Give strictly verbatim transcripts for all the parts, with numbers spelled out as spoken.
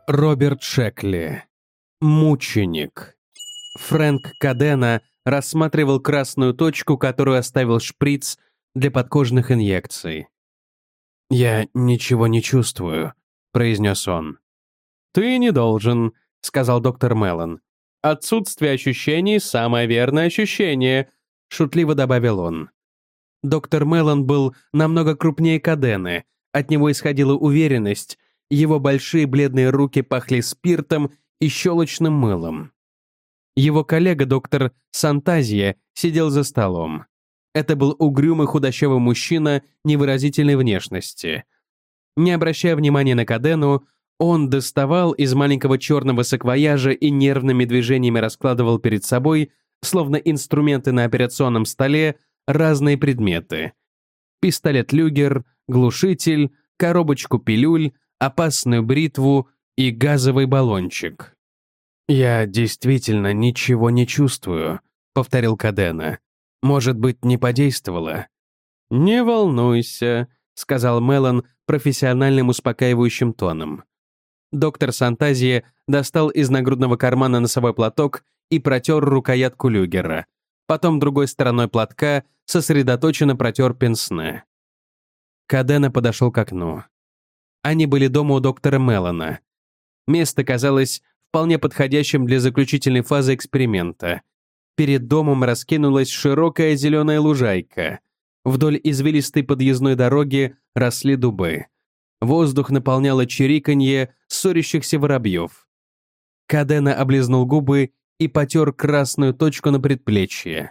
Роберт Шекли. Мученик. Фрэнк Кадена рассматривал красную точку, которую оставил шприц для подкожных инъекций. «Я ничего не чувствую», — произнес он. «Ты не должен», — сказал доктор Меллон. «Отсутствие ощущений — самое верное ощущение», — шутливо добавил он. Доктор Меллон был намного крупнее Кадены, от него исходила уверенность, его большие бледные руки пахли спиртом и щелочным мылом. Его коллега, доктор Сантазия, сидел за столом. Это был угрюмый худощавый мужчина невыразительной внешности. Не обращая внимания на Кадену, он доставал из маленького черного саквояжа и нервными движениями раскладывал перед собой, словно инструменты на операционном столе, разные предметы. Пистолет Люгер, глушитель, коробочку пилюль, опасную бритву и газовый баллончик. «Я действительно ничего не чувствую», — повторил Кадена. «Может быть, не подействовало?» «Не волнуйся», — сказал Меллон профессиональным успокаивающим тоном. Доктор Сантазия достал из нагрудного кармана носовой платок и протер рукоятку люгера. Потом другой стороной платка сосредоточенно протер пенсне. Кадена подошел к окну. Они были дома у доктора Меллона. Место казалось вполне подходящим для заключительной фазы эксперимента. Перед домом раскинулась широкая зеленая лужайка. Вдоль извилистой подъездной дороги росли дубы. Воздух наполняло чириканье ссорящихся воробьев. Кадена облизнул губы и потер красную точку на предплечье.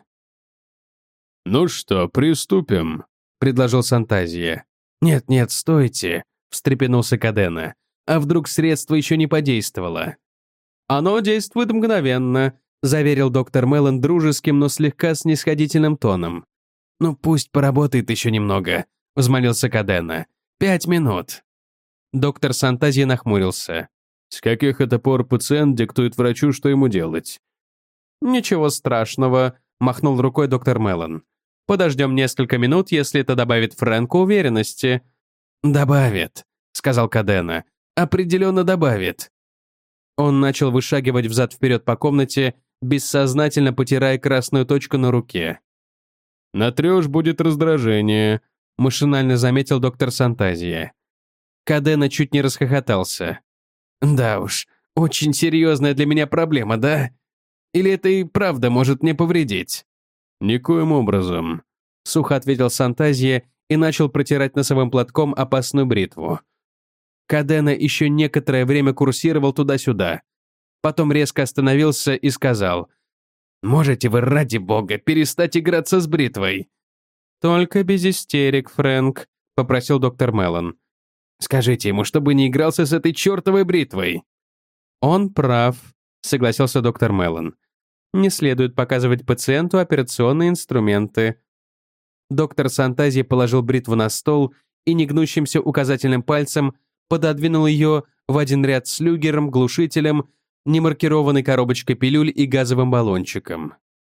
«Ну что, приступим?» — предложил Сантазия. «Нет-нет, стойте», — встрепенулся Кадена. «А вдруг средство еще не подействовало?» «Оно действует мгновенно», — заверил доктор Меллон дружеским, но слегка снисходительным тоном. «Ну пусть поработает еще немного», — взмолился Кадена. «Пять минут». Доктор Сантазия нахмурился. «С каких это пор пациент диктует врачу, что ему делать?» «Ничего страшного», — махнул рукой доктор Меллон. «Подождем несколько минут, если это добавит Фрэнку уверенности». «Добавит», — сказал Кадена. «Определенно добавит». Он начал вышагивать взад-вперед по комнате, бессознательно потирая красную точку на руке. «Натрешь, будет раздражение», — машинально заметил доктор Сантазия. Кадена чуть не расхохотался. «Да уж, очень серьезная для меня проблема, да? Или это и правда может мне повредить?» «Никоим образом», — сухо ответил Сантазия и начал протирать носовым платком опасную бритву. Кадена еще некоторое время курсировал туда-сюда. Потом резко остановился и сказал: «Можете вы, ради бога, перестать играться с бритвой?» «Только без истерик, Фрэнк», — попросил доктор Меллон. «Скажите ему, чтобы не игрался с этой чертовой бритвой». «Он прав», — согласился доктор Меллон. «Не следует показывать пациенту операционные инструменты». Доктор Сантазия положил бритву на стол и негнущимся указательным пальцем пододвинул ее в один ряд с люгером, глушителем, немаркированной коробочкой пилюль и газовым баллончиком.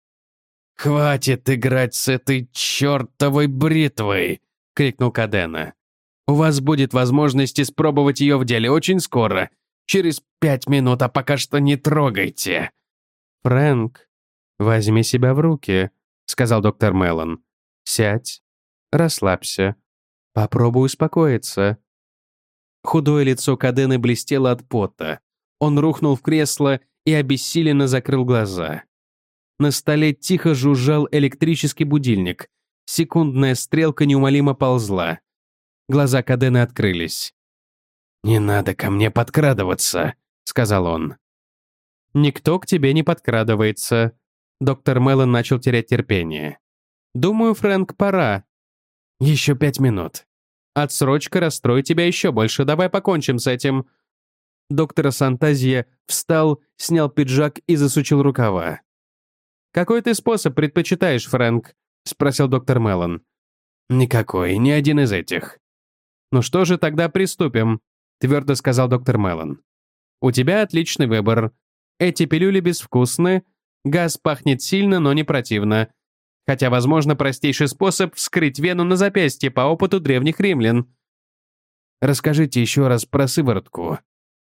«Хватит играть с этой чертовой бритвой!» — крикнул Кадена. «У вас будет возможность испробовать ее в деле очень скоро, через пять минут, а пока что не трогайте». «Фрэнк, возьми себя в руки», — сказал доктор Меллон. «Сядь, расслабься, попробуй успокоиться». Худое лицо Кадены блестело от пота. Он рухнул в кресло и обессиленно закрыл глаза. На столе тихо жужжал электрический будильник. Секундная стрелка неумолимо ползла. Глаза Кадены открылись. «Не надо ко мне подкрадываться», — сказал он. «Никто к тебе не подкрадывается». Доктор Меллон начал терять терпение. «Думаю, Фрэнк, пора». «Еще пять минут». «Отсрочка расстроит тебя еще больше. Давай покончим с этим». Доктор Сантазия встал, снял пиджак и засучил рукава. «Какой ты способ предпочитаешь, Фрэнк?» — спросил доктор Меллон. «Никакой, ни один из этих». «Ну что же, тогда приступим», — твердо сказал доктор Меллон. «У тебя отличный выбор. Эти пилюли безвкусны, газ пахнет сильно, но не противно. Хотя, возможно, простейший способ вскрыть вену на запястье по опыту древних римлян». «Расскажите еще раз про сыворотку»,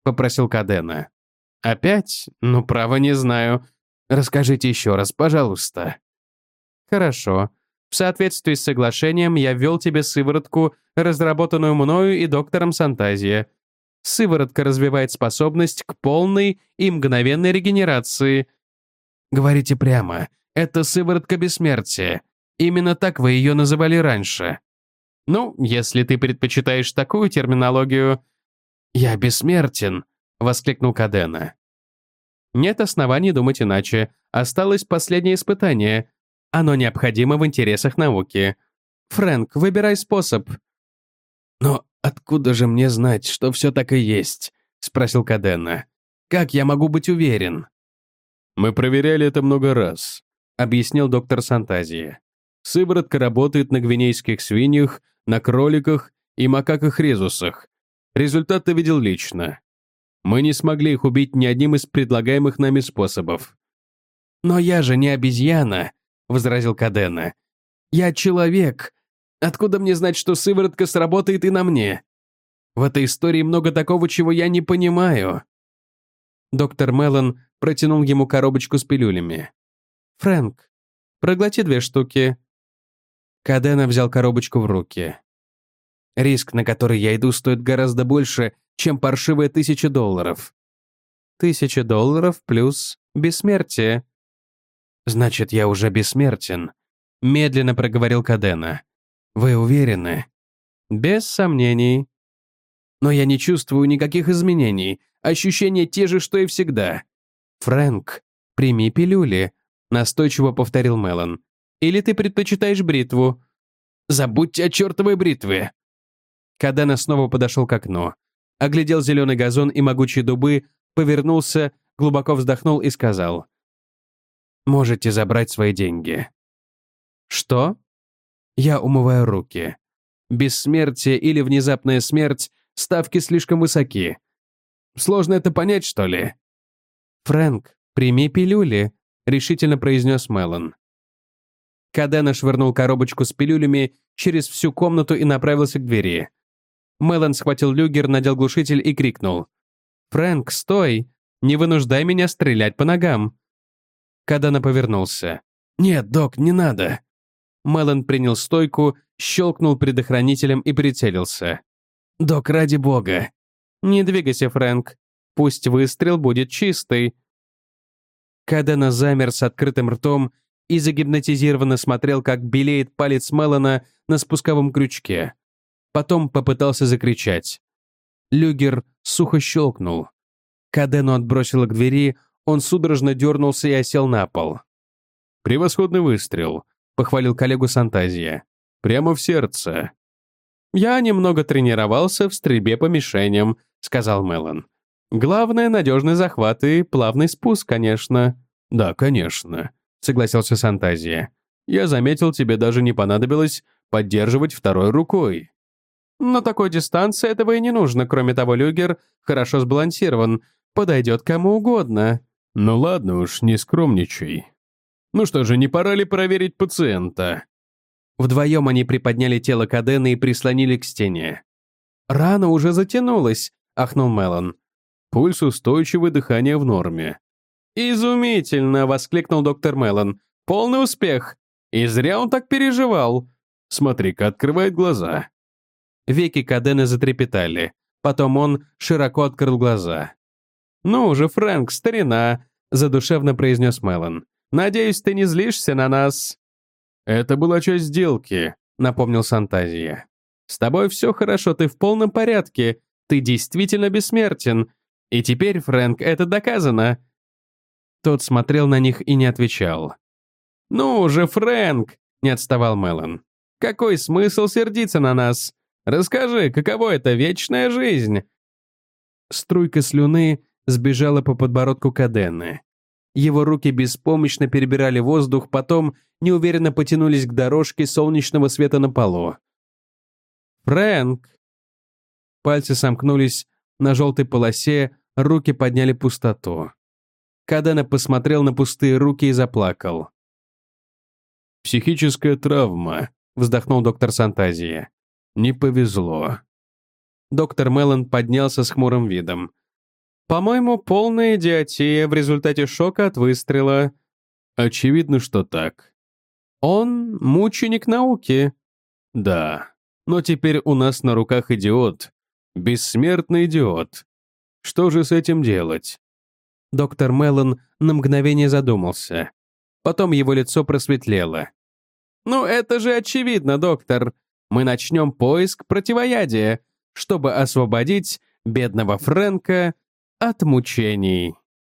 — попросил Кадена. «Опять? Ну, право, не знаю. Расскажите еще раз, пожалуйста». «Хорошо. В соответствии с соглашением я ввел тебе сыворотку, разработанную мною и доктором Сантазия. Сыворотка развивает способность к полной и мгновенной регенерации». «Говорите прямо. Это сыворотка бессмертия. Именно так вы ее называли раньше». «Ну, если ты предпочитаешь такую терминологию...» «Я бессмертен», — воскликнул Кадена. «Нет оснований думать иначе. Осталось последнее испытание. Оно необходимо в интересах науки. Фрэнк, выбирай способ». «Но откуда же мне знать, что все так и есть?» — спросил Кадена. «Как я могу быть уверен?» «Мы проверяли это много раз», — объяснил доктор Сантазия. «Сыворотка работает на гвинейских свиньях, на кроликах и макаках-резусах. Результат ты видел лично. Мы не смогли их убить ни одним из предлагаемых нами способов». «Но я же не обезьяна», — возразил Кадена. «Я человек. Откуда мне знать, что сыворотка сработает и на мне? В этой истории много такого, чего я не понимаю». Доктор Меллон протянул ему коробочку с пилюлями. «Фрэнк, проглоти две штуки». Кадена взял коробочку в руки. «Риск, на который я иду, стоит гораздо больше, чем паршивые тысячи долларов». «Тысяча долларов плюс бессмертие». «Значит, я уже бессмертен», — медленно проговорил Кадена. «Вы уверены?» «Без сомнений». «Но я не чувствую никаких изменений. Ощущения те же, что и всегда». «Фрэнк, прими пилюли», — настойчиво повторил Меллон. «Или ты предпочитаешь бритву?» «Забудьте о чертовой бритве!» Кадена снова подошел к окну, оглядел зеленый газон и могучие дубы, повернулся, глубоко вздохнул и сказал: «Можете забрать свои деньги». «Что?» «Я умываю руки. Бессмертие или внезапная смерть, ставки слишком высоки. Сложно это понять, что ли?» «Фрэнк, прими пилюли», — решительно произнес Меллон. Кадена швырнул коробочку с пилюлями через всю комнату и направился к двери. Меллон схватил люгер, надел глушитель и крикнул: «Фрэнк, стой! Не вынуждай меня стрелять по ногам!» Кадена повернулся. «Нет, док, не надо!» Меллон принял стойку, щелкнул предохранителем и прицелился. «Док, ради бога!» «Не двигайся, Фрэнк. Пусть выстрел будет чистый». Кадена замер с открытым ртом и загипнотизированно смотрел, как белеет палец Меллона на спусковом крючке. Потом попытался закричать. Люгер сухо щелкнул. Кадену отбросило к двери, он судорожно дернулся и осел на пол. «Превосходный выстрел», — похвалил коллегу Сантазия. «Прямо в сердце». «Я немного тренировался в стрельбе по мишеням», — сказал Меллон. «Главное — надежный захват и плавный спуск, конечно». «Да, конечно», — согласился Сантазия. «Я заметил, тебе даже не понадобилось поддерживать второй рукой». «На такой дистанции этого и не нужно. Кроме того, люгер хорошо сбалансирован. Подойдет кому угодно». «Ну ладно уж, не скромничай. Ну что же, не пора ли проверить пациента?» Вдвоем они приподняли тело Кадены и прислонили к стене. «Рана уже затянулась», — ахнул Меллон. «Пульс устойчивый, дыхание в норме». «Изумительно!» — воскликнул доктор Меллон. «Полный успех! И зря он так переживал!» «Смотри-ка, открывает глаза». Веки Кадены затрепетали. Потом он широко открыл глаза. «Ну уже, Фрэнк, старина!» — задушевно произнес Меллон. «Надеюсь, ты не злишься на нас?» «Это была часть сделки», — напомнил Сантазия. «С тобой все хорошо, ты в полном порядке. Ты действительно бессмертен. И теперь, Фрэнк, это доказано». Тот смотрел на них и не отвечал. «Ну уже, Фрэнк!» — не отставал Меллон. «Какой смысл сердиться на нас? Расскажи, каково это вечная жизнь?» Струйка слюны сбежала по подбородку Кадены. Его руки беспомощно перебирали воздух, потом неуверенно потянулись к дорожке солнечного света на полу. «Фрэнк!» Пальцы сомкнулись на желтой полосе, руки подняли пустоту. Кадена посмотрел на пустые руки и заплакал. «Психическая травма», — вздохнул доктор Сантазия. «Не повезло». Доктор Меллон поднялся с хмурым видом. По-моему, полная идиотия в результате шока от выстрела. Очевидно, что так. Он мученик науки. Да, но теперь у нас на руках идиот. Бессмертный идиот. Что же с этим делать? Доктор Меллон на мгновение задумался. Потом его лицо просветлело. «Ну, это же очевидно, доктор. Мы начнем поиск противоядия, чтобы освободить бедного Фрэнка от мучений».